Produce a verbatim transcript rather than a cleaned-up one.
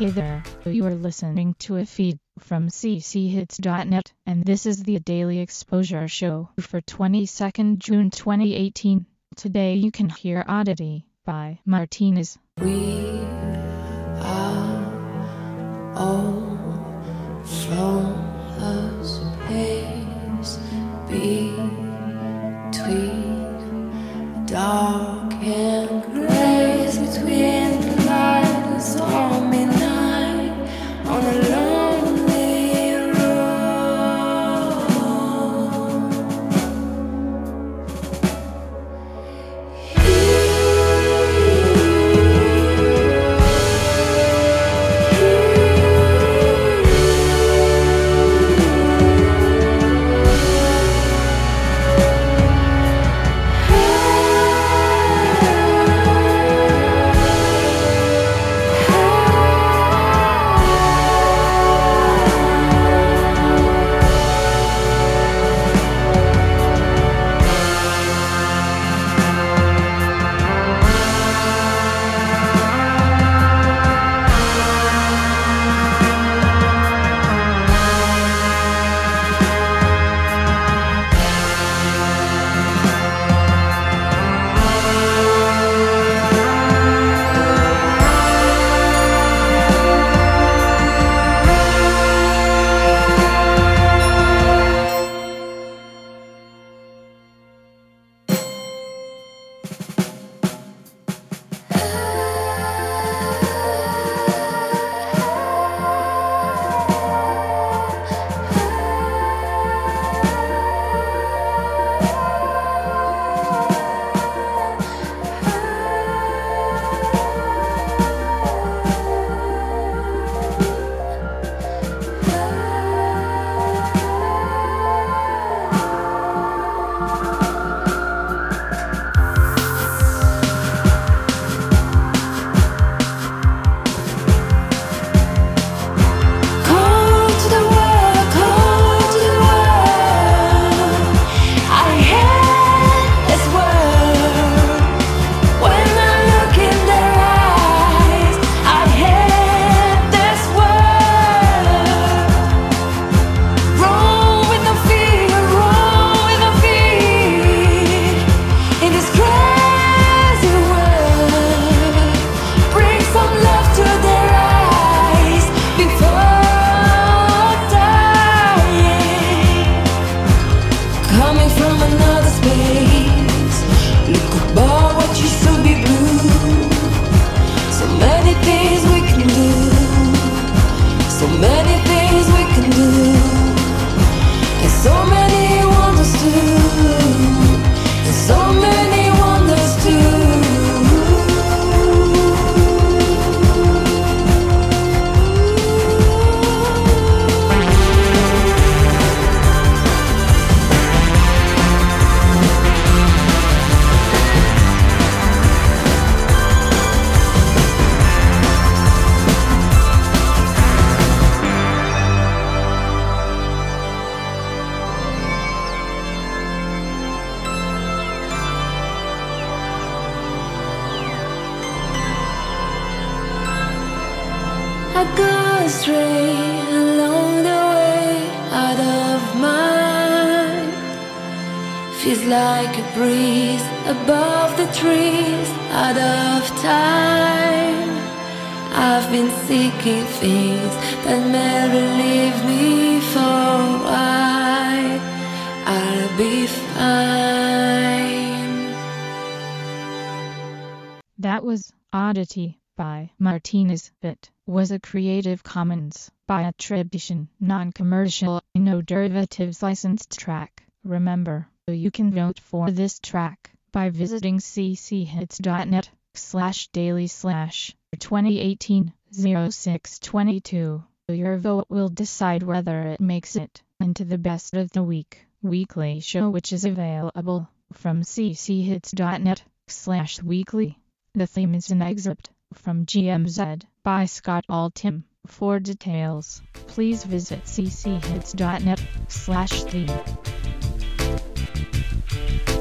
Hey there, you are listening to a feed from c c hits dot net, and this is the Daily Exposure Show for twenty-second June twenty eighteen. Today you can hear Oddity by Martinez. We are all flawless pace between dark and grace, between the light and stormy night, on a lonely road. I go astray along the way, out of mind. Feels like a breeze above the trees, out of time. I've been seeking things that may relieve me for a while. I'll be fine. That was Oddity by Martinez. It was a Creative Commons by attribution, non-commercial, no derivatives licensed track. Remember, you can vote for this track by visiting c c hits dot net slash daily slash twenty eighteen oh six twenty-two. Your vote will decide whether it makes it into the best of the week weekly show, which is available from c c hits dot net slash weekly. The theme is an excerpt from G M Z by Scott Altham. For details, please visit c c hits dot net slash theme.